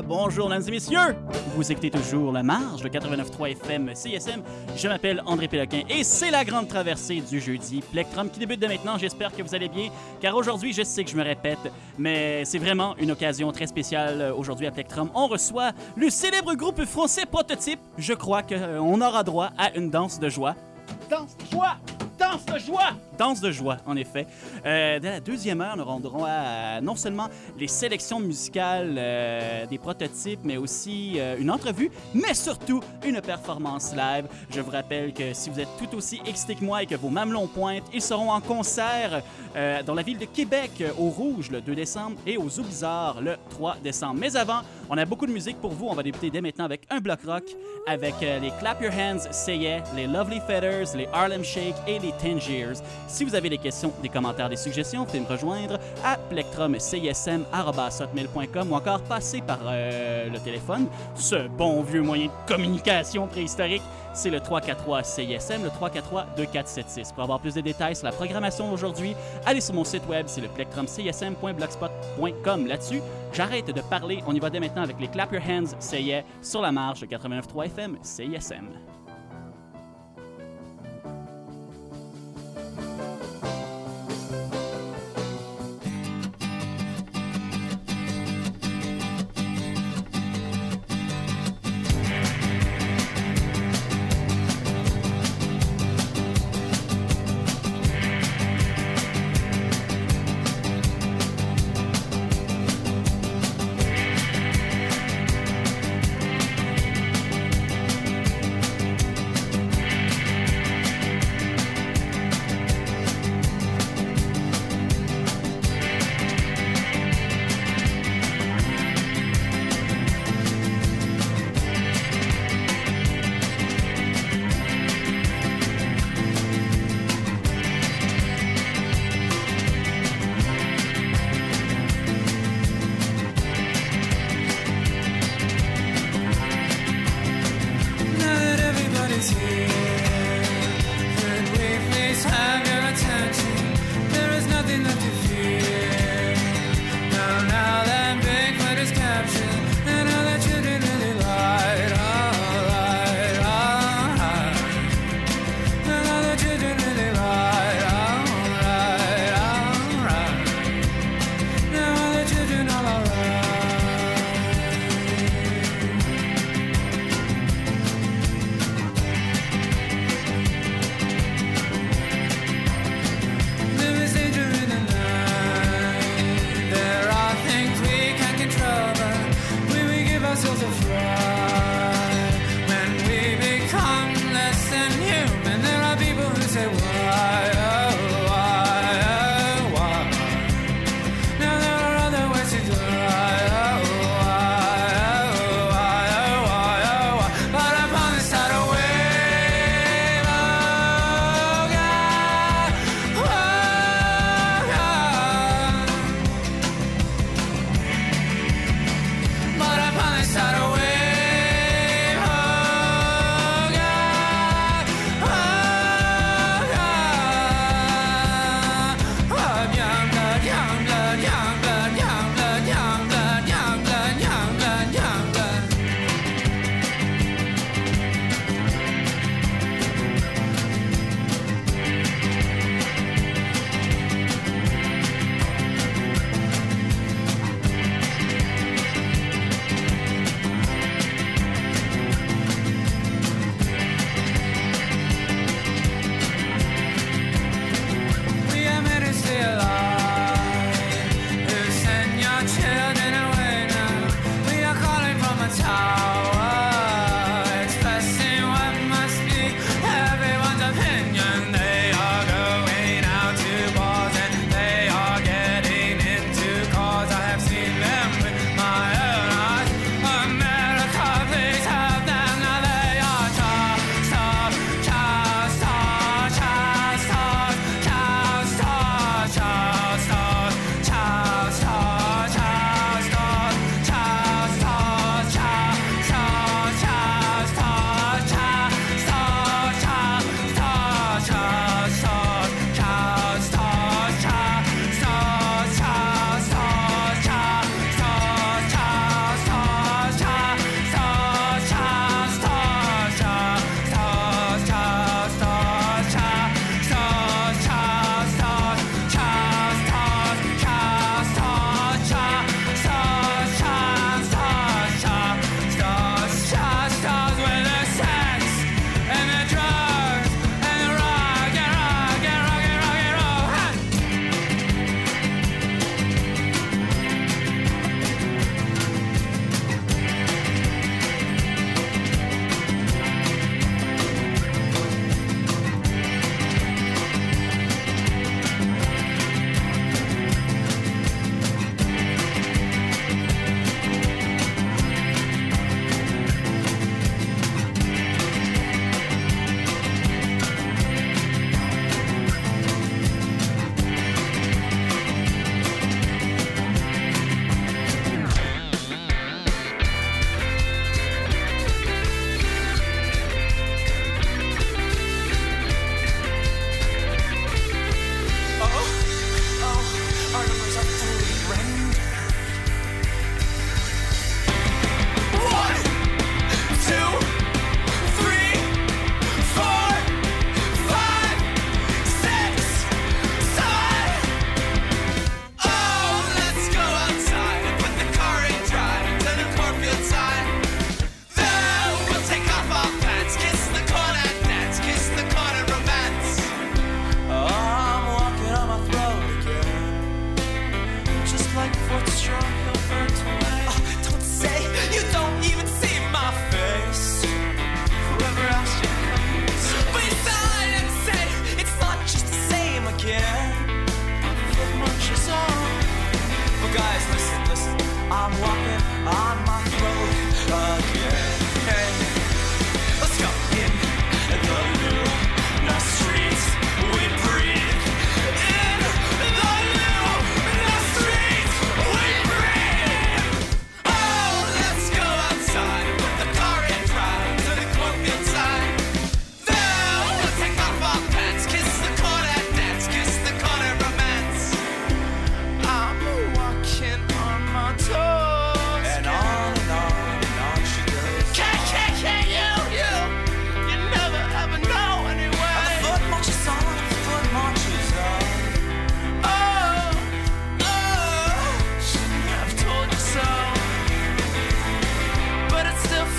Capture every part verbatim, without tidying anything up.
Bonjour, mesdames et messieurs! Vous écoutez toujours La Marge, le quatre-vingt-neuf virgule trois F M C S M. Je m'appelle André Péloquin et c'est la grande traversée du jeudi Plectrum qui débute dès maintenant. J'espère que vous allez bien, car aujourd'hui, je sais que je me répète, mais c'est vraiment une occasion très spéciale aujourd'hui à Plectrum. On reçoit le célèbre groupe français Prototype. Je crois qu'on aura droit à une danse de joie. Danse de joie! Danse de joie! Danse de joie, en effet. Euh, dès la deuxième heure, nous aurons droit à non seulement les sélections musicales euh, des prototypes, mais aussi euh, une entrevue, mais surtout une performance live. Je vous rappelle que si vous êtes tout aussi excité que moi et que vos mamelons pointent, ils seront en concert euh, dans la ville de Québec, au Rouge, le deux décembre, et au Zoo Bizarre, le trois décembre. Mais avant, on a beaucoup de musique pour vous. On va débuter dès maintenant avec un bloc rock, avec euh, les Clap Your Hands, Say Yeah, les Lovely Feathers, les Harlem Shake et les Tangiers. Si vous avez des questions, des commentaires, des suggestions, vous pouvez me rejoindre à plectrum c s m arobase hotmail point com ou encore passer par euh, le téléphone. Ce bon vieux moyen de communication préhistorique, c'est le trois quatre trois C I S M, le trois quatre trois deux quatre sept six. Pour avoir plus de détails sur la programmation d'aujourd'hui, allez sur mon site web, c'est le plectrum c s m point blogspot point com. Là-dessus, j'arrête de parler. On y va dès maintenant avec les Clap Your Hands, Say Yeah, sur la marge de quatre-vingt-neuf virgule trois F M C I S M.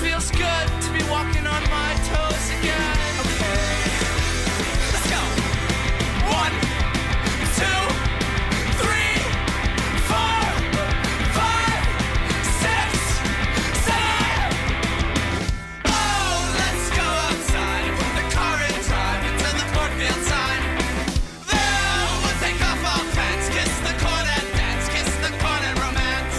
feels good to be walking on my toes again. Okay, let's go. One, two, three, four, five, six, seven. Oh, let's go outside and put the car in drive into the cornfield sign. There we'll take off our pants, kiss the corn and dance, kiss the corn and romance.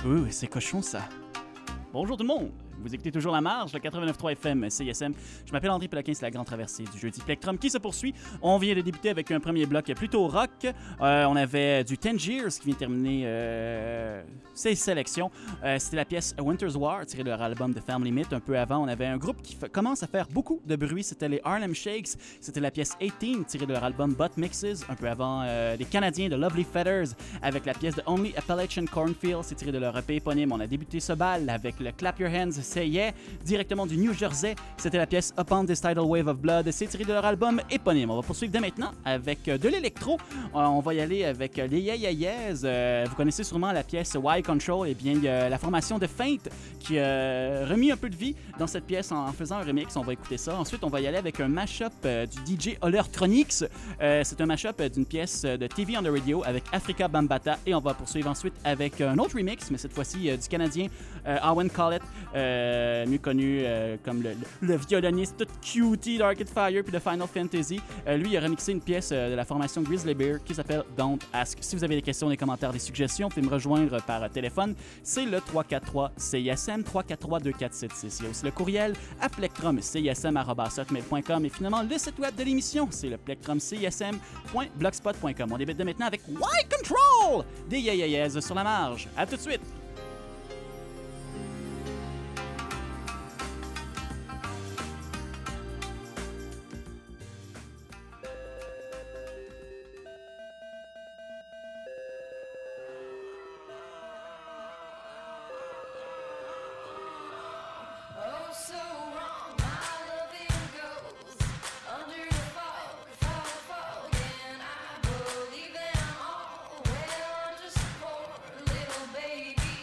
Ouh, c'est cochon ça. Bonjour tout le monde. Vous écoutez toujours La Marge, le quatre-vingt-neuf point trois F M C S M. Je m'appelle André Péloquin, c'est la grande traversée du jeudi Plectrum qui se poursuit. On vient de débuter avec un premier bloc plutôt rock. Euh, on avait du Tangiers qui vient de terminer euh, ses sélections. Euh, C'était la pièce A Winter's War, tirée de leur album The Family Myth. Un peu avant, on avait un groupe qui commence à faire beaucoup de bruit. C'était les Harlem Shakes. C'était la pièce dix-huit, tirée de leur album Butt Mixes. Un peu avant, euh, les Canadiens de Lovely Feathers avec la pièce The Only Appalachian Cornfield. C'est tiré de leur E P éponyme. On a débuté ce bal avec le Clap Your Hands, Say Yeah, directement du New Jersey. C'était la pièce Upon This Tidal Wave of Blood. C'est tiré de leur album éponyme. On va poursuivre dès maintenant avec de l'électro. Euh, on va y aller avec les Yeah Yeah Yeahs. Euh, vous connaissez sûrement la pièce Why Control. Eh bien, il y a la formation de Feint qui a euh, remis un peu de vie dans cette pièce en faisant un remix. On va écouter ça. Ensuite, on va y aller avec un mashup euh, du D J Ollertronics. Euh, c'est un mashup euh, d'une pièce de T V on the Radio avec Africa Bambata. Et on va poursuivre ensuite avec un autre remix, mais cette fois-ci euh, du Canadien euh, Owen Collett. Euh, mieux connu euh, comme le, le, le violoniste tout cutie d'Arcade Fire puis de Final Fantasy. Euh, lui, il a remixé une pièce euh, de la formation Grizzly Bear qui s'appelle Don't Ask. Si vous avez des questions, des commentaires, des suggestions, vous pouvez me rejoindre par euh, téléphone. C'est le trois quatre trois C I S M, trois quatre trois deux quatre sept six. Il y a aussi le courriel à plectrum c i s m arobase hotmail point com et finalement le site web de l'émission, c'est le plectrum c i s m point blogspot point com. On débute de maintenant avec Why Control des Yeah Yeah Yeahs sur La Marge. À tout de suite! Baby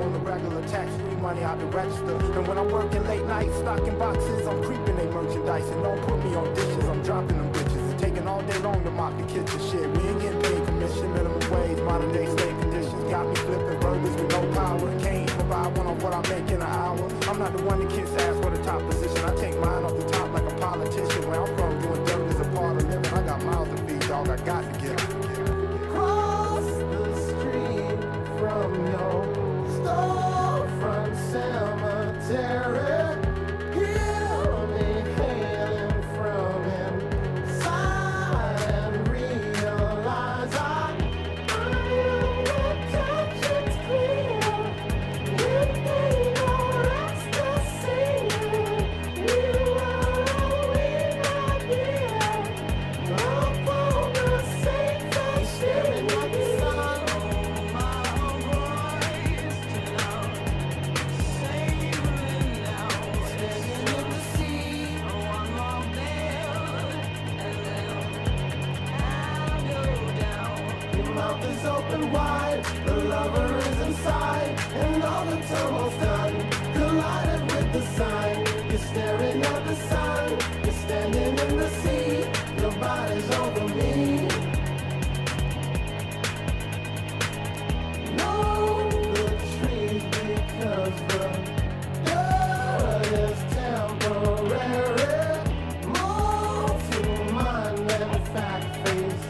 on the regular tax free money out the register. And when I'm working late nights, stocking boxes, I'm creeping they merchandise. And don't put me on dishes, I'm dropping them bitches. It's taking all day long to mop the kitchen shit. We ain't getting paid commission, minimum wage, modern day slave conditions. Got me flipping burgers with no power. Can't provide one on what I make in an hour. I'm not the one that kids ask for the top position. I take mine off the top like a politician. Where I'm from, doing dirt is a part of living. I got miles to feed, dog. I got to get cross the street from your storefront cemetery. Hear me hailing from inside and realize I open wide, the lover is inside, and all the tumult's done. Collided with the sign, you're staring at the sun, you're standing in the sea, your body's over me. Know the truth because the dirt is temporary. More to mind than fact face.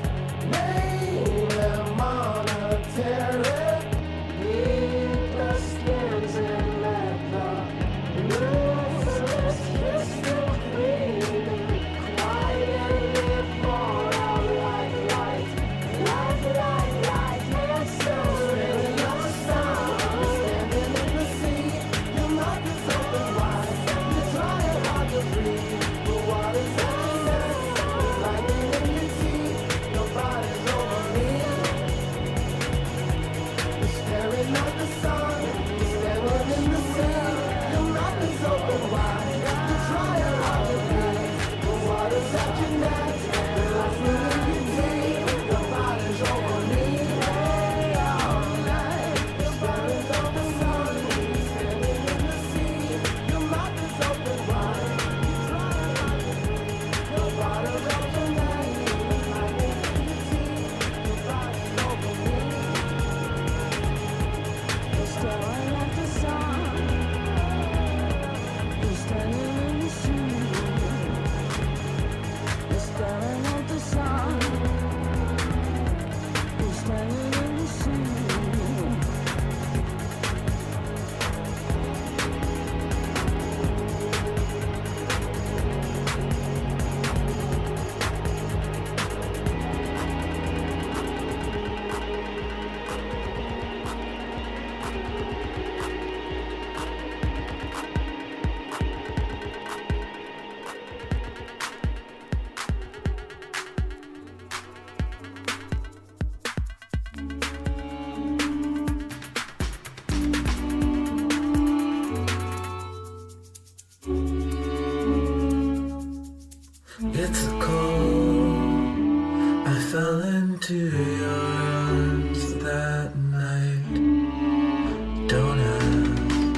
It's a cold. I fell into your arms that night. Don't ask.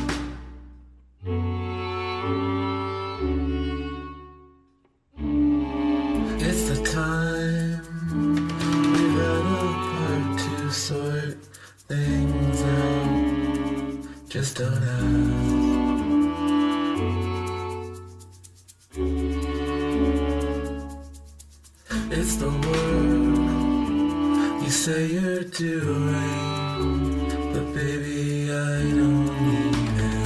It's the time we've had apart to sort things out. Just don't ask. It's the world you say you're doing, but baby, I don't even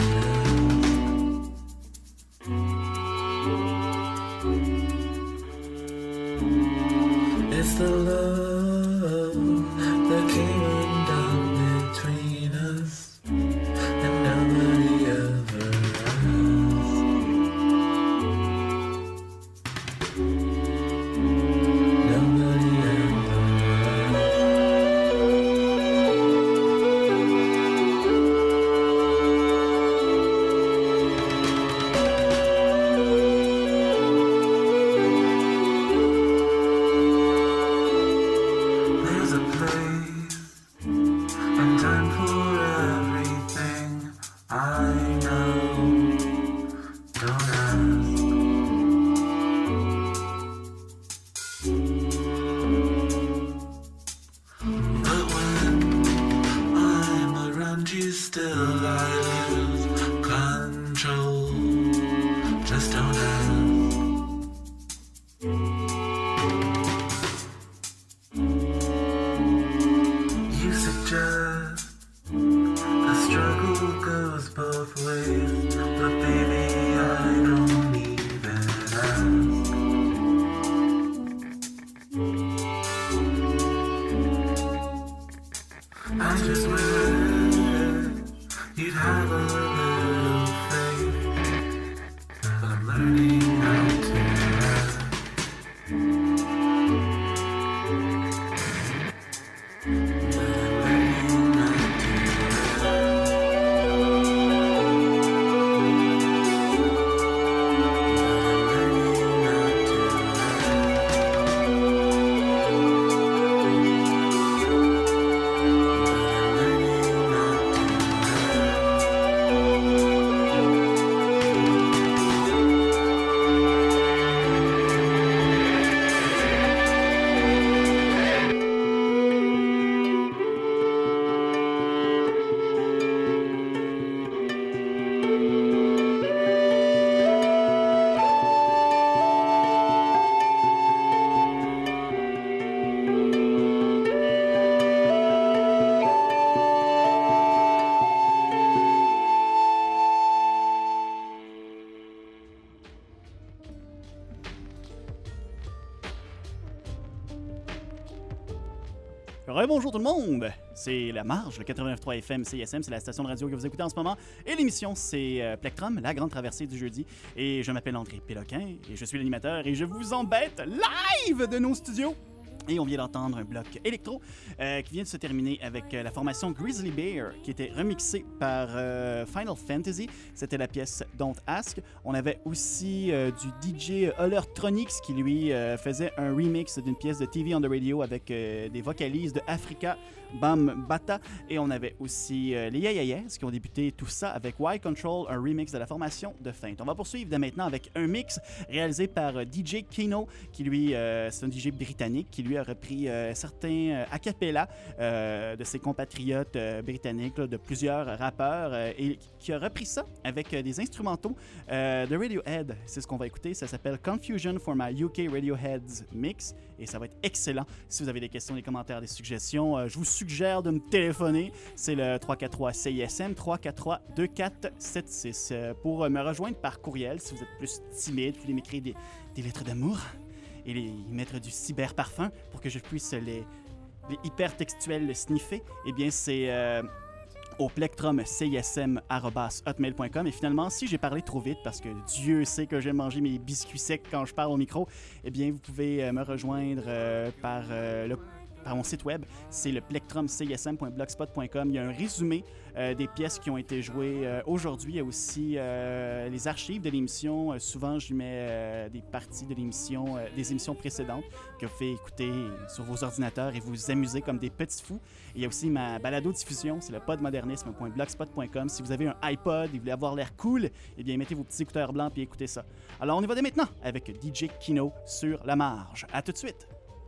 know. It's the love that came undone between us, and nobody ever asked. Rebonjour tout le monde! C'est La Marge, le quatre-vingt-neuf virgule trois F M C S M, c'est la station de radio que vous écoutez en ce moment. Et l'émission, c'est euh, Plectrum, la grande traversée du jeudi. Et je m'appelle André Péloquin, et je suis l'animateur, et je vous embête live de nos studios. Et on vient d'entendre un bloc électro euh, qui vient de se terminer avec euh, la formation Grizzly Bear, qui était remixée par euh, Final Fantasy. C'était la pièce Don't Ask. On avait aussi euh, du D J Hollertronics qui, lui, euh, faisait un remix d'une pièce de T V on the Radio avec euh, des vocalises de Africa Bam Bata. Et on avait aussi euh, les Yayayas qui ont débuté tout ça avec Y Control, un remix de la formation de Feinte. On va poursuivre dès maintenant avec un mix réalisé par euh, D J Kino, qui lui, euh, c'est un D J britannique, qui lui a repris euh, certains euh, a cappella euh, de ses compatriotes euh, britanniques, là, de plusieurs rappeurs, euh, et qui a repris ça avec euh, des instrumentaux euh, de Radiohead. C'est ce qu'on va écouter. Ça s'appelle Confusion for my U K Radiohead's Mix, et ça va être excellent. Si vous avez des questions, des commentaires, des suggestions, euh, je vous suggère de me téléphoner. C'est le trois quatre trois C I S M, trois quatre trois deux quatre sept six. Euh, pour euh, me rejoindre par courriel, si vous êtes plus timide, vous voulez m'écrire des, des lettres d'amour et les, y mettre du cyberparfum pour que je puisse les, les hypertextuels sniffer, eh bien, c'est euh, au plectrum c i s m arobase hotmail point com. Et finalement, si j'ai parlé trop vite, parce que Dieu sait que j'aime manger mes biscuits secs quand je parle au micro, eh bien, vous pouvez euh, me rejoindre euh, par euh, le par mon site web, c'est le plectrum c i s m point blogspot point com. Il y a un résumé euh, des pièces qui ont été jouées euh, aujourd'hui. Il y a aussi euh, les archives de l'émission. Euh, souvent, je mets euh, des parties de l'émission, euh, des émissions précédentes que vous faites écouter sur vos ordinateurs et vous amuser comme des petits fous. Et il y a aussi ma balado-diffusion, c'est le podmodernisme point blogspot point com. Si vous avez un iPod et vous voulez avoir l'air cool, eh bien, mettez vos petits écouteurs blancs et écoutez ça. Alors, on y va dès maintenant avec D J Kino sur La Marge. À tout de suite!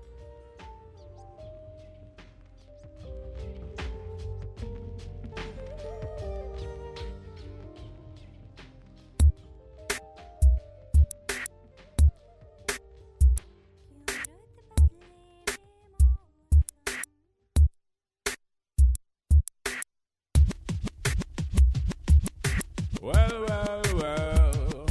Well, well, well.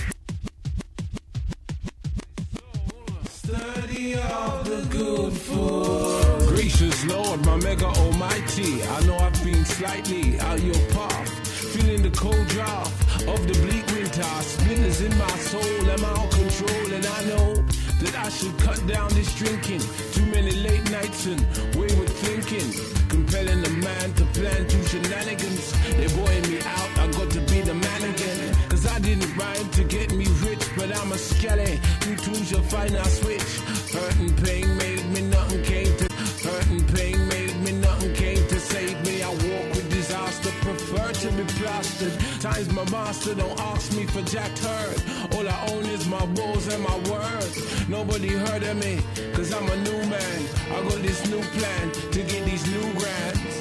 Study of the good food. Gracious Lord, my mega almighty, I know I've been slightly out your path, feeling the cold draft of the bleak winter. Splinters in my soul, I'm out of control, and I know that I should cut down this drinking. Too many late nights and wayward thinking, compelling a man to plan two shenanigans. They're boying me out, I got to be the man again. Cause I didn't rhyme to get me rich, but I'm a skelly. New tunes you'll find I switch. Hurt and pain made me, nothing came to. Hurt and pain made me, nothing came to save me. I walk with disaster, prefer to be plastered. Times my master, don't ask me for Jack Turd. All I own is my balls and my words. Nobody heard of me, cause I'm a new man. I got this new plan to get these new grants.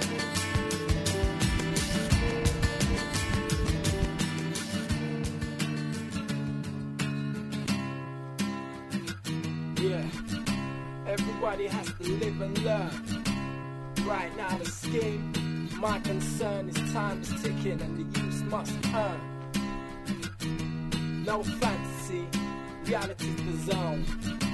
Yeah, everybody has to live and learn. Right now the scheme, my concern is time is ticking and the youth must earn. No fantasy, reality's the zone.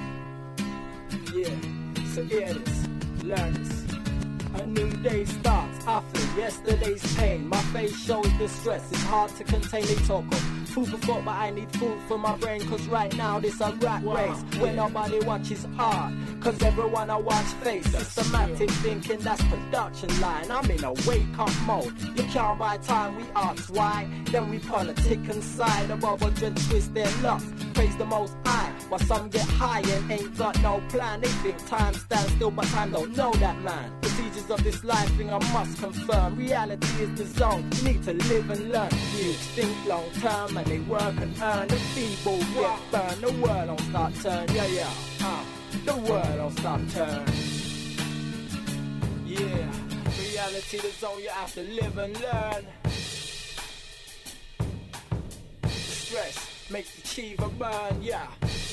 Yeah, so hear this, learn this. A new day starts, I feel yesterday's pain. My face shows distress, it's hard to contain the talk of food for thought, but I need food for my brain. Cause right now this a rat race where nobody watches art. Cause everyone I watch face systematic thinking, that's production line. I'm in a wake up mode. You can't buy time, we ask why. Then we politic inside above a dread twist their luck. Praise the most high, while some get high and ain't got no plan. They think time stands still, but time don't know that, man. Procedures of this life thing I must confirm. Reality is the zone, you need to live and learn. You think long term and they work and earn. The feeble get burned, the world don't start turn. Yeah, yeah, uh, the world don't start turn. Yeah, reality the zone, you have to live and learn. Stress makes the achiever burn, yeah.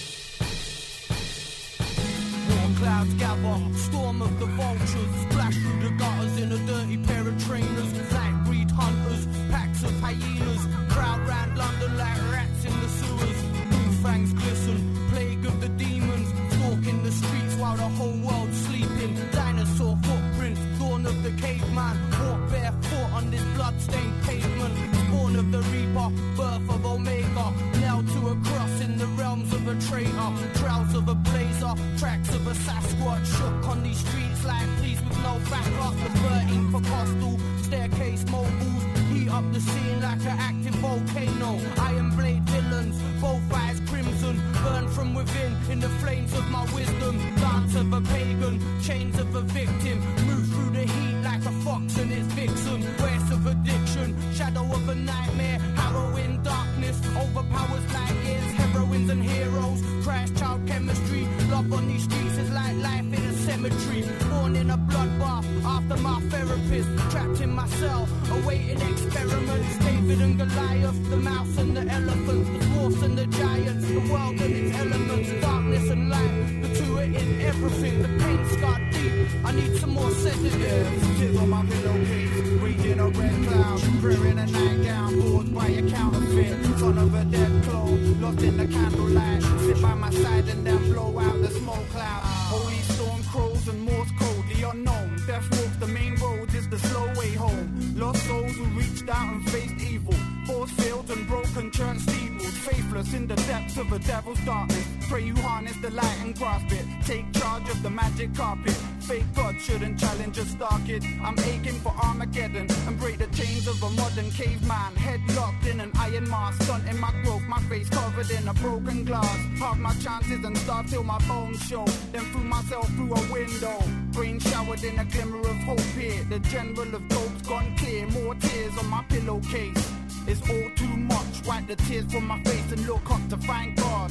Warm clouds gather, storm of the vultures, splash through the gutters in a dirty pair of trainers. Night breed hunters, packs of hyenas, crowd round London like rats in the sewers. New fangs glisten, plague of the demons, stalking the streets while the whole world's sleeping. Dinosaurs fast like police with no backup. The thirteenth for coastal staircase mobiles. Heat up the scene like an active volcano. Iron blade villains, both eyes crimson. Burn from within in the flames of my wisdom. Dance of a pagan, chains of a victim. Move through the heat like a fox and its vixen. Waste of addiction, shadow of a nightmare. Harrowing darkness, overpowers night years. Heroines and heroes, crash child chemistry. Love on these streets is like life in a cemetery. Born in a bloodbath, after my therapist. Trapped in my cell, awaiting experiments. David and Goliath, the mouse and the elephant. The dwarfs and the giants, the world and its elements. Darkness and light, the two are in everything. The pain scarred deep, I need some more sedatives. Tears on my pillowcase, reading a red cloud. Prayer in a nightgown, bored by a counterfeit. Son of a dead clone, lost in the candlelight. Sit by my side and then blow out the smoke cloud. Holy storm crows and Morse code, the unknown. Death walks the main road is the slow way home. Lost souls who reached out and faced evil. Force fields and broken church steeples. Faithless in the depths of a devil's darkness. Pray you harness the light and grasp it. Take charge of the magic carpet. Fake God shouldn't challenge a star kid. I'm aching for Armageddon and break the chains of a modern caveman. Head locked in an iron mask, stunting my growth. My face covered in a broken glass. Half my chances and starve till my bones show. Then threw myself through a window. Brain showered in a glimmer of hope here. The general of dope's gone clear. More tears on my pillowcase. It's all too much. Wipe the tears from my face and look up to find God.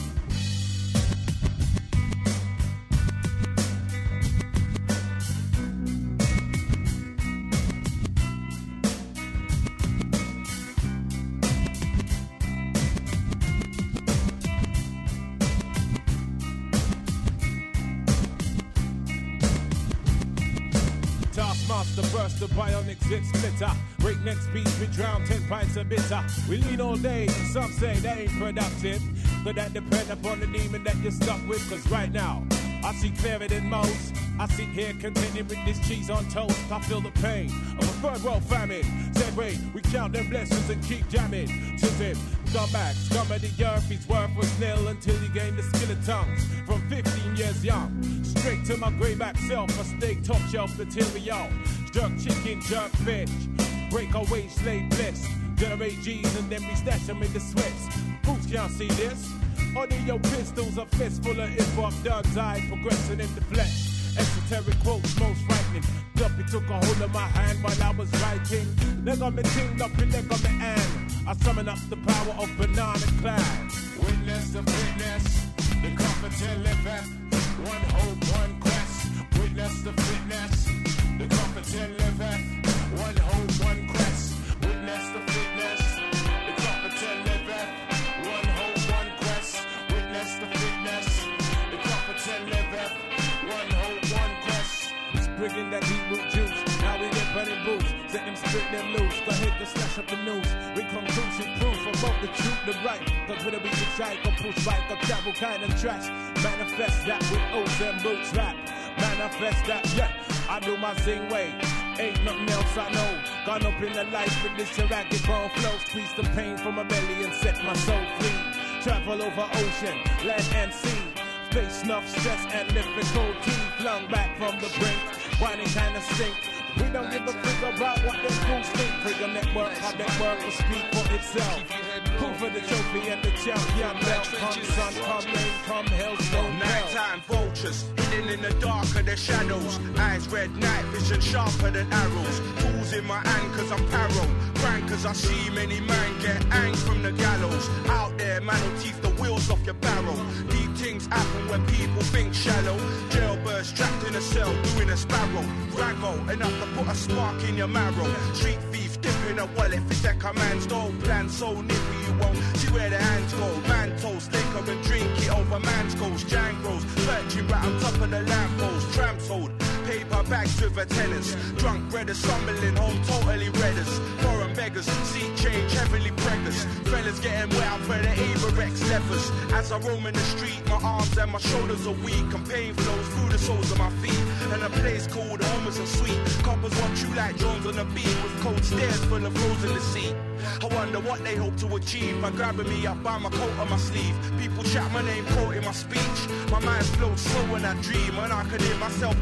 Taskmaster burst the bionic zit splitter. Breakneck speed, we drown ten pints of bitter. We lean all day, and some say that ain't productive. But that depend upon the demon that you're stuck with. Cause right now, I see clearer than most. I sit here contented with this cheese on toast. I feel the pain of a third world famine. Said wait, we count them blessings and keep jamming. To him, scumbag, scum of the earth, his worth was nil until he gained the skill of tongues. From fifteen years young, straight to my greyback self, a steak top shelf material. Jerk chicken, jerk fish, breakaway slave bliss. Generate G's and then we stash them in the Swiss. Fools can't see this. Audio pistols, a fist full of hip-hop duds, eyes progressing in the flesh. Esoteric quotes, most frightening. Duppy took a hold of my hand while I was writing. Leg on me ting, up your leg on me hand. I summon up the power of banana clan. Witness the fitness, the competent liveth. One hope, one quest. Witness the fitness, the competent liveth. One hope, one quest. Witness the fitness, the competent liveth. One hope, one quest. Witness the fitness, the competent liveth. One hope, one quest. Sprigging that deep root juice. Now we get burning boots. Set them spit them loose. Go hit the slash up the news. We conclusion proof of both the truth, the right. Cause when we the shy, go push right, go travel kind of trash. Manifest that with O's and boots rap. Manifest that, yeah. I do my sing way. Ain't nothing else I know. Gone up in the life with this ragged bone flow. Squeeze the pain from my belly and set my soul free. Travel over ocean, land and sea. Face snuff, stress and difficult tea. Flung back from the brink, whining kind of stink. We don't give a frig about what them fools think. Trigger network, our network will speak for itself. Proof for the trophy and the champion belt. Come sun, come rain, come hailstone. Nighttime vultures hidden in the dark of the shadows. Eyes red, night vision sharper than arrows. Tools in my hand cause I'm paro. Crying cause I see many men get angst from the gallows. Out there, man will teeth the wheels off your barrel. Deep things happen when people think shallow. Jailbirds trapped in a cell doing a sparrow. Rago, enough to put a spark in your marrow. Street thief dipping a wallet for take a man's dough. Plan so nippy you won't see where the hands go. Man toast, liquor and drink it over man's goals. Jangros, searching right on top of the lamppost. Tramps hold paper bags with a tenants. Drunk breaders stumbling home totally redders. Foreign beggars, seat change, heavily preggers. Fellas getting wet out for the Averex levers. As I roam in the street, my arms and my shoulders are weak. And pain flows through the soles of my feet. And a place called home is a sweet. Coppers watch you like drones on the beat. With cold stairs full of rose in the seat. I wonder what they hope to achieve by grabbing me up by my coat on my sleeve. People shout my name, quoting my speech. My mind flows slow when I dream. And I can hear myself moaning my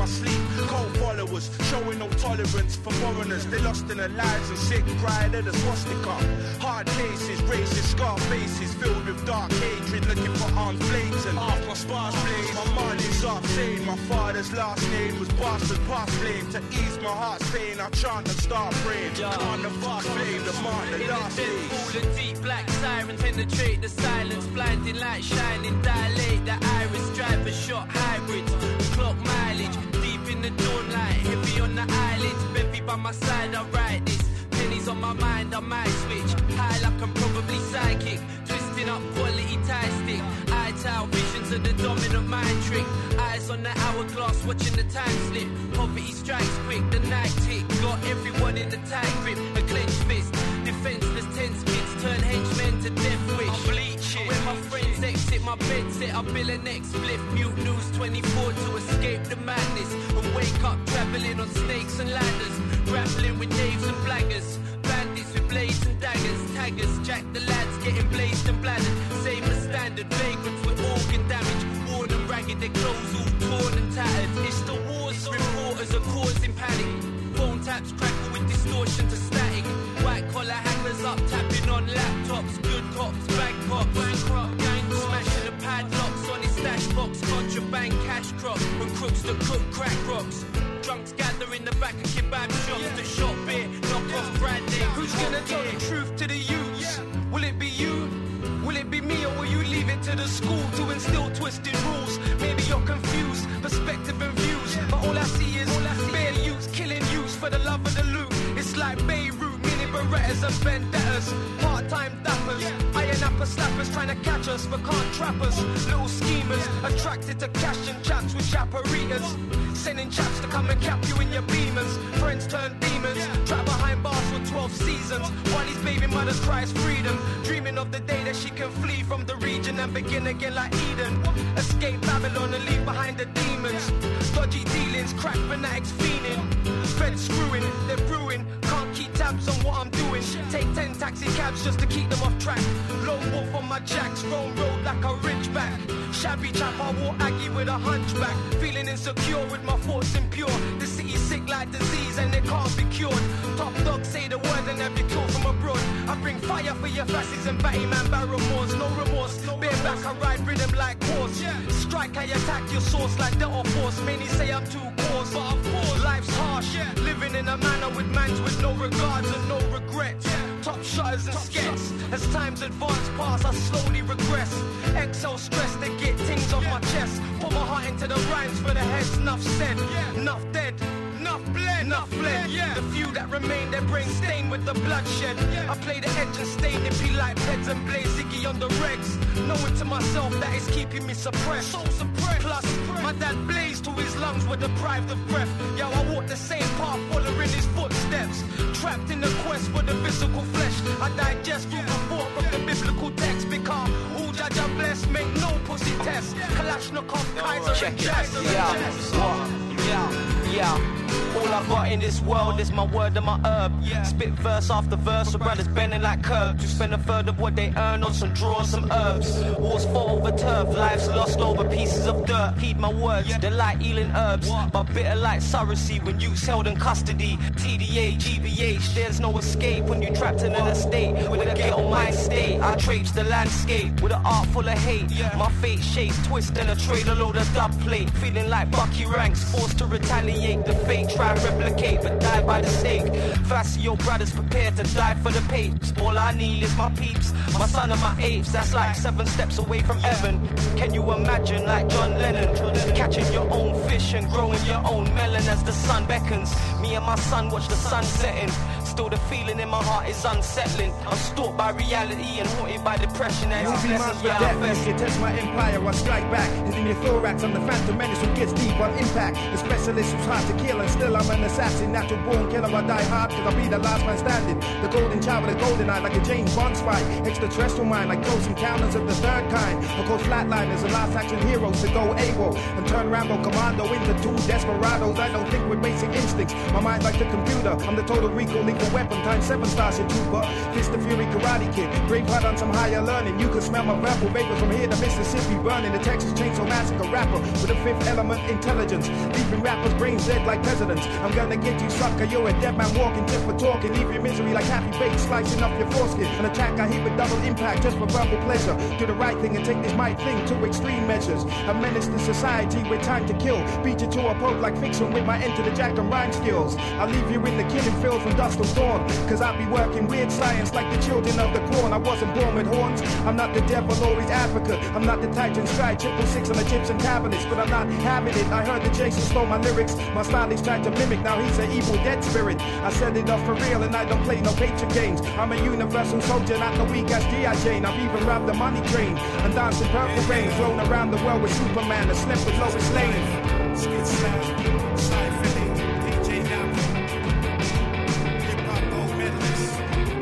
sleep. Cold followers, showing no tolerance for foreigners. They lost in their lives and sick pride of the swastika. Hard cases, racist scar faces, filled with dark hatred, looking for arms blazing. Half my sparse blades, my mind is off saying my father's last name was bastard past blame. To ease my heart's pain, I chant and start praying. On the fast flame, the mark, the last days. Fall and deep black sirens penetrate the silence, blinding light shining, dilate the iris, driver shot hybrids, clock mileage, deep in the dawn light, heavy on the eyelids, bevy by my side, I write this, pennies on my mind, I might switch, high like I'm probably psychic, twisting up quality tie stick, eye towel visions of the dominant mind trick, eyes on the hourglass, watching the time slip, poverty strikes quick, the night tick, got everyone in the tight grip, a clenched fist, defenseless tense kids, turn henchmen to death wish, I'm bleaching, when my friends exit my bed set, I bill a next flip, mute news twenty-four to escape the madness, and wake up travelling on snakes and ladders, grappling with knaves and blaggers, bandits with blades and daggers, taggers, jack the lads getting blazed and bladdered, same as standard, vagrants with organ damage, worn and ragged, their clothes all torn and tattered, it's the wars, reporters are causing panic, phone taps crackle with distortion to static, white collar hackers up tapping on laptops, good cops, bad cops, bankrupt gang smashing the padlocks on his stash box, contraband cash crop, with crooks that cook crack rocks, drunks gather in the back of kebab shops, yeah. The shop beer, knock off branding. Who's gonna tell the truth to the youths? Yeah. Will it be you? Will it be me, or will you leave it to the school to instill twisted rules? Maybe you're confused, perspective and views, but all I see is all I see bare youths killing youths for the love of the loot. It's like Beirut, mini Berettas and vendettas, part-time dappers, yeah. Iron apple slappers trying to catch us but can't trap us. Little schemers, attracted to cash and chaps with chaparitas, sending chaps to come and cap you in your beamers. Friends turn demons, yeah. Trap behind bars for twelve seasons, while these baby mothers cries freedom, dreaming of the day that she can flee from the region and begin again like Eden. Escape Babylon and leave behind the demons. Dodgy dealings, crack fanatics fiending, feds screwing, they're brewing, can't keep tabs on what I'm doing. Take ten taxi cabs just to keep them off track. Lone wolf on my jacks, roam road like a ridgeback. Shabby chap, I walk Aggie with a hunchback. Feeling insecure with my thoughts impure. The city's sick like disease and it can't be cured. Top dogs say the word and have you killed from abroad. I bring fire for your fascists and batty man barrel moors. No remorse, bareback I ride rhythm like horse. Strike I attack your source like Delta Force. Many say I'm too coarse, but of course life's harsh. Living in a manner with mans with no regards and no regrets. Top shutters and skets. As times advance past, I slowly regress. Exhale stress, they get things off my chest. Put my heart into the rhymes for the heads. Enough said, enough dead, enough bled, enough bled. The few that remain, their brains stained with the bloodshed. I play the edge and stain it be like beds and blaze Ziggy on the regs. Knowing to myself that it's keeping me suppressed. So suppressed. Plus, my dad blazed to his lungs were deprived of breath. Yo, I walk the same path, following his footsteps. Trapped in the quest for the physical flesh. I digest food report from the biblical text. Because all judge are blessed, make no pussy test. Kalashnikov, Kaiser, and Jazz. Yeah, what? Yeah, yeah. All I got in this world is my word and my herb. Spit verse after verse, so brothers bending like curbs. You spend a third of what they earn on some draw, some herbs. Wars fought over turf, lives lost over pieces of dirt. Heed my words, they're like Ealing herbs, but bitter like Surrogacy when youth's held in custody. T D A, G B H, there's no escape when you trapped in an estate with a gate on my state. I traipse the landscape with an art full of hate. My fate shaped, twist and a trade a load of dub plate. Feeling like Bucky Ranks, forced to retaliate. The fate try and replicate, but die by the stake. Facio brothers prepared to die for the papes. All I need is my peeps, my son and my apes. That's like seven steps away from heaven. Can you imagine, like John Lennon, catching your own fish and growing your own melon as the sun beckons? Me and my son watch the sun setting. Still the feeling in my heart is unsettling. I'm stalked by reality and haunted by depression. And You'll be marked for death. You test my empire, I strike back. Hitting your thorax, I'm the phantom menace who gets deep on impact. The specialist who's hard to kill, and still I'm an assassin. Natural born killer, I die hard cause I'll be the last man standing. The golden child with a golden eye, like a James Bond spy. Extraterrestrial mind, like close encounters of the third kind. Of course, flatliners, the last action heroes to go AWOL and turn Rambo Commando into two desperados. I don't think with basic instincts. My mind's like the computer, I'm the total recall, equal weapon, time seven stars in trooper. Fist of Fury Karate Kid, brave heart on some higher learning. You can smell my verbal vapors from here to Mississippi burning. The Texas Chainsaw Massacre rapper with a fifth element intelligence, leaving rappers brains dead like presidents. I'm gonna get you sucker, you're a dead man walking just for talking. Leave your misery like happy baked, slicing up your foreskin. An attack I hit with double impact just for verbal pleasure. Do the right thing and take this might thing to extreme measures. A menace to society with time to kill. Beat you to a pulp like fiction with my enter the jack and rhyme skills. I'll leave you in the killing field from dusk till dawn. Cause I'll be working weird science like the children of the corn. I wasn't born with horns. I'm not the devil or his advocate. I'm not the Titan stride, triple six on the chips and tablets. But I'm not having it. I heard that Jason stole my lyrics. My style is trying to mimic. Now he's an evil dead spirit. I set it up for real and I don't play no picture games. I'm a universal soldier, not the weak ass G I Jane. I've even robbed the money train and danced in purple rain. Flown around the world with Superman and slept with Lois Lane. Skid Slap, Side Philly, D J Napa, Hip Hop Gold Medalist.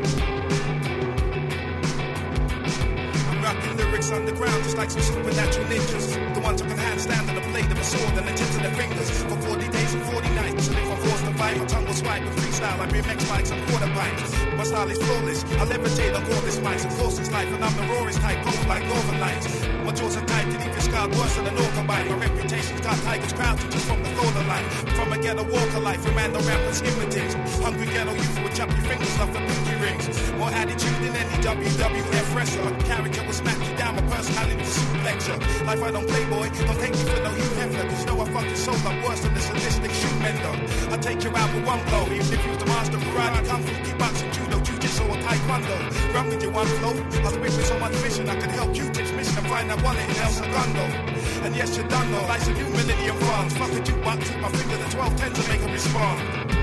I'm rocking lyrics underground just like some supernatural ninjas. The ones who can handstand on the blade of a sword and the tips of their fingers. For forty days and forty nights, and if I'm forced to fight, my tongue will swipe and freestyle. I remix mics and quarter bites. My style is flawless. I levitate on cordless mics and force this life, and I'm the rawest type, cold like Northern Lights. My jaws are tight to leave your scarred worse than an orca bite. My reputation's got tigers crouching just from the thought of life. From a ghetto walker life, a man the rappers imitate. Hungry ghetto youth will chop your fingers off the pinky rings. More attitude than any W W F wrestler. Character will smack you down, my personality will suplex you. Life I don't play, boy, don't take me for no Hugh Hefner. Cause you know I fucking soul, I'm worse than the sadistic shoe mender. I take you out with one blow, even if you was the master of karate, kung fu, kickboxing, judo, jiu-jitsu or taekwondo. Run with you one flow, I'll spit with so much mission I can help you take mission and find that wallet in El Segundo. And yes, you done know, life's a new millennium France. Fuck a jukebox, keep my finger to twelve ten to make them respond.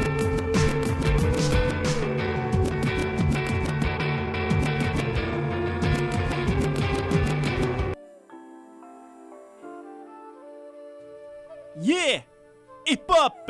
Yeah! Hip-hop!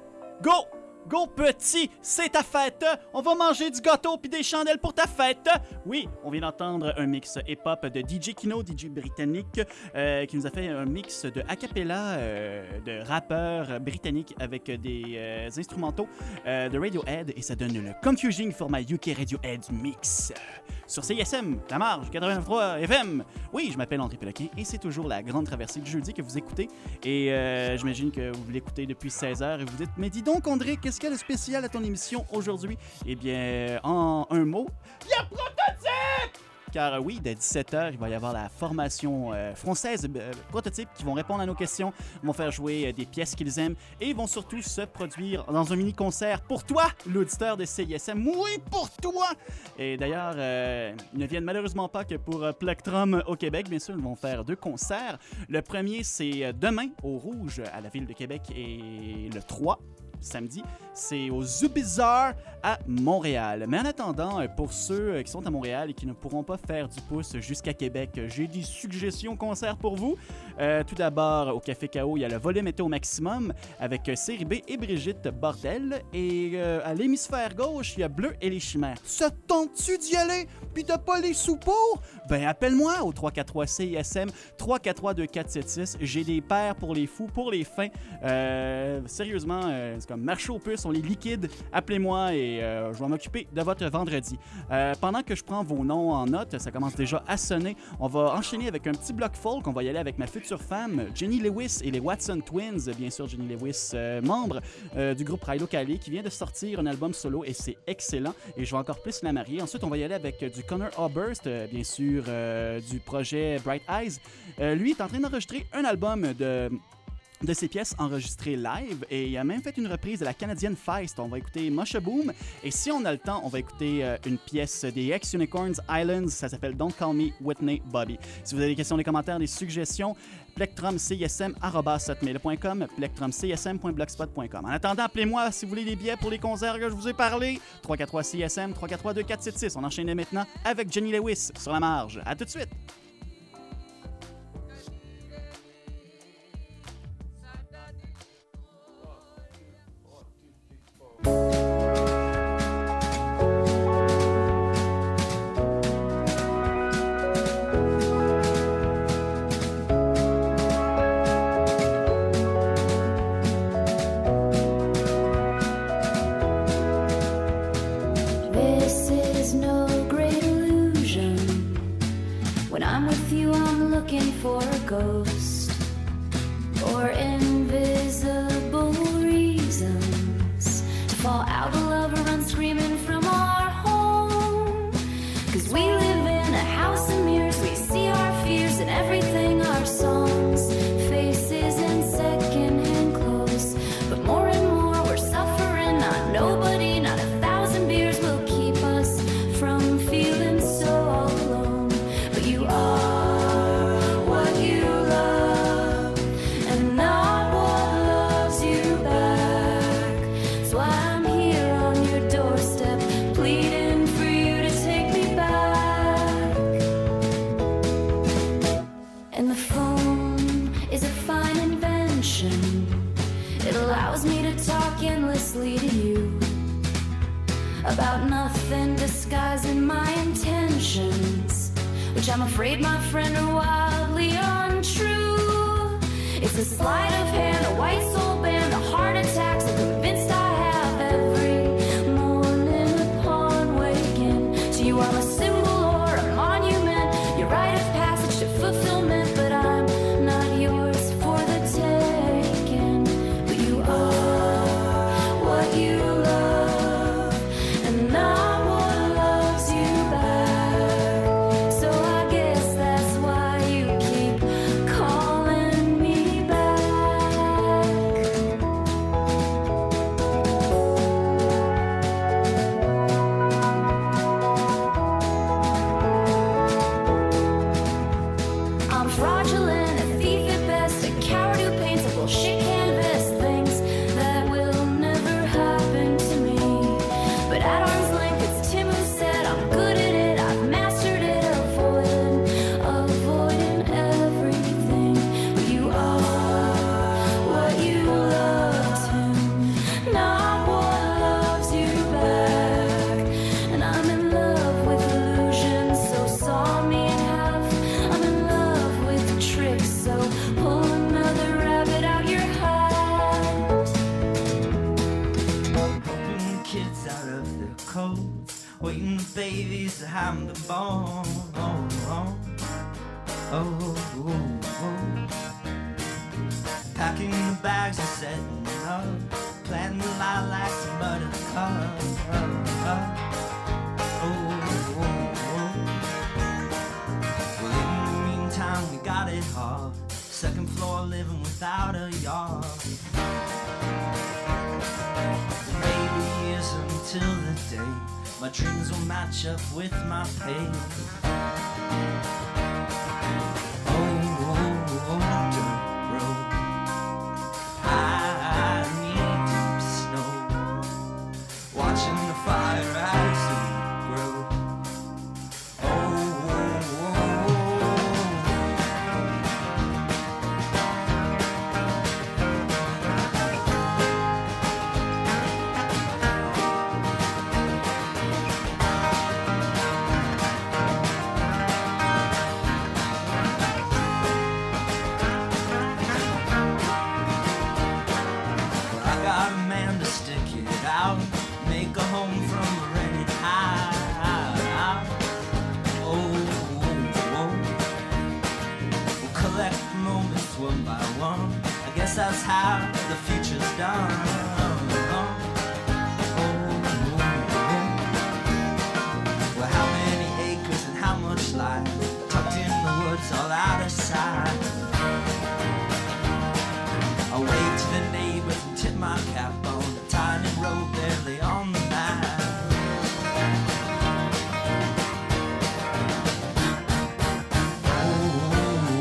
Go! Go petit, c'est ta fête! On va manger du gâteau puis des chandelles pour ta fête! Oui, on vient d'entendre un mix hip-hop de D J Kino, D J britannique, euh, qui nous a fait un mix de a cappella euh, de rappeurs britanniques avec des euh, instrumentaux euh, de Radiohead, et ça donne le Confusing for my U K Radiohead mix. Sur C I S M, La Marge, quatre-vingt-neuf trois F M. Oui, je m'appelle André Péloquin et c'est toujours la grande traversée du jeudi que vous écoutez. Et euh, j'imagine que vous l'écoutez depuis seize heures et vous dites « Mais dis donc, André, qu'est-ce qu'il y a de spécial à ton émission aujourd'hui? » Eh bien, en un mot, il y a Prototype! Car euh, oui, dès dix-sept heures, il va y avoir la formation euh, française euh, Prototype qui vont répondre à nos questions, vont faire jouer euh, des pièces qu'ils aiment et vont surtout se produire dans un mini-concert pour toi, l'auditeur de C I S M. Oui, pour toi! Et d'ailleurs, euh, ils ne viennent malheureusement pas que pour euh, Plectrum au Québec. Bien sûr, ils vont faire deux concerts. Le premier, c'est euh, demain au Rouge à la Ville de Québec et le trois samedi, c'est au Zoo Bizarre à Montréal. Mais en attendant, pour ceux qui sont à Montréal et qui ne pourront pas faire du pouce jusqu'à Québec, j'ai des suggestions concerts pour vous. Euh, tout d'abord, au Café K O, il y a le volume était au maximum avec Série B et Brigitte Bordel. Et euh, à l'hémisphère gauche, il y a Bleu et les Chimères. Ça te tente-tu d'y aller? Puis t'as pas les sous pour? Ben appelle-moi au trois quatre trois C I S M, trois quatre trois deux quatre sept six. J'ai des paires pour les fous, pour les fins. Euh, sérieusement, euh, c'est comme marché aux puces, on les liquide. Appelez-moi et euh, je vais m'occuper de votre vendredi. Euh, pendant que je prends vos noms en note, ça commence déjà à sonner. On va enchaîner avec un petit bloc folk. On va y aller avec ma future femme, Jenny Lewis et les Watson Twins. Bien sûr, Jenny Lewis, euh, membre euh, du groupe Rilo Calais, qui vient de sortir un album solo et c'est excellent. Et je vais encore plus la marier. Ensuite, on va y aller avec euh, du Connor Oberst, euh, bien sûr, euh, du projet Bright Eyes. Euh, lui est en train d'enregistrer un album de... de ses pièces enregistrées live et il a même fait une reprise de la canadienne Feist. On va écouter Musha Boom et si on a le temps, on va écouter euh, une pièce des Ex-Unicorns Islands. Ça s'appelle Don't Call Me Whitney Bobby. Si vous avez des questions, des commentaires, des suggestions, plectrum c s m arobase hotmail point com, plectrum c s m point blogspot point com. En attendant, appelez-moi si vous voulez des billets pour les concerts que je vous ai parlé. trois quatre trois C S M, trois quatre trois deux quatre sept six. On enchaîne maintenant avec Jenny Lewis sur La Marge. À tout de suite! looking for a ghost or invisible reasons to fall out of love or run screaming from our home. Cause we live in a house of mirrors, we see our fears and everything, our songs, faces and secondhand clothes. But more and more we're suffering, not nobody, not a thousand beers will keep us from feeling so all alone. But you are what you love and not what loves you back. That's why I'm here on your doorstep, pleading for you to take me back. And the phone is a fine invention. It allows me to talk endlessly to you about nothing, disguising my intentions, which I'm afraid, my friend, are wildly untrue. It's a sleight of hand, a white soul band, a heart attacks I'm convinced I have every morning upon waking. To you I'm a symbol or a monument, your rite of passage to fulfillment, but I'm not yours for the taking. But you are what you love and not what loves you back. So I guess that's why you keep calling me back. I'm fraudulent, a thief at best, a coward who paints a bullshit canvas, things that will never happen to me. But at arm's length, it's Tim who said I'm good at it, I've mastered it, avoiding, avoiding everything. But you are what you love, Tim, not what loves you back. And I'm in love with illusions, so saw me in half. I'm in love with tricks, so pull another rabbit out your hat. Poking kids out of their coats, waiting for babies to have the bone. Oh, oh, oh, oh, oh. Packing the bags and setting up, planting the lilacs and buttercups. Oh, oh, oh. Well, in the meantime, we got it hard. Second floor living without a yard. Maybe years until the day my dreams will match up with my pay. Oh, oh, oh, dirt road. I need deep snow, watching the fire as we grow. Oh, oh, oh, oh. I got a man to stick it out, make a home from a rented house. Oh, oh, oh. We'll collect the moments one by one. I guess that's how the future's done. Oh, oh, oh. Well, how many acres and how much life tucked in the woods, all out of sight. I wave to the neighbors and tip my cap on the tiny road barely on the map. Oh,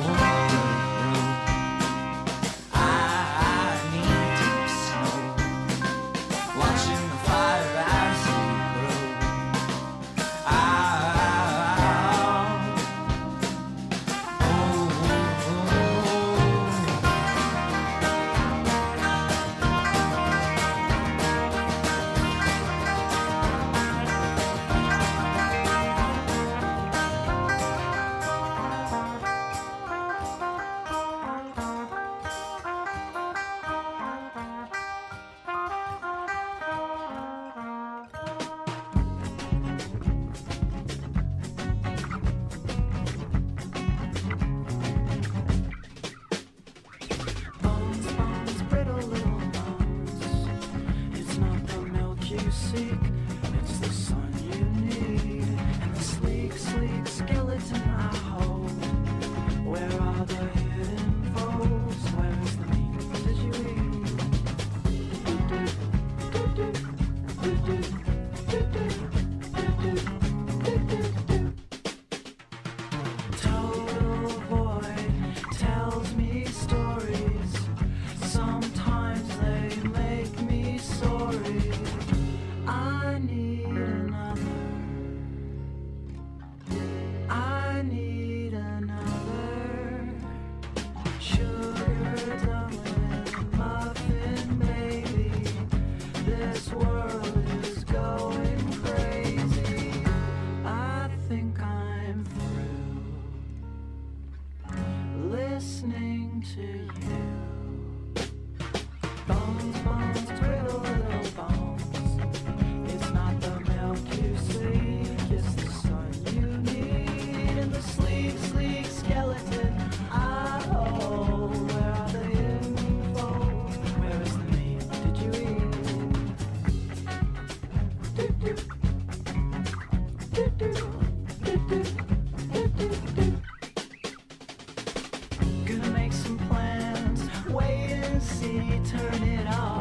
I need deep snow, watching the fire as we grow. I, oh, oh, oh. Gonna make some plans, wait and see, turn it off.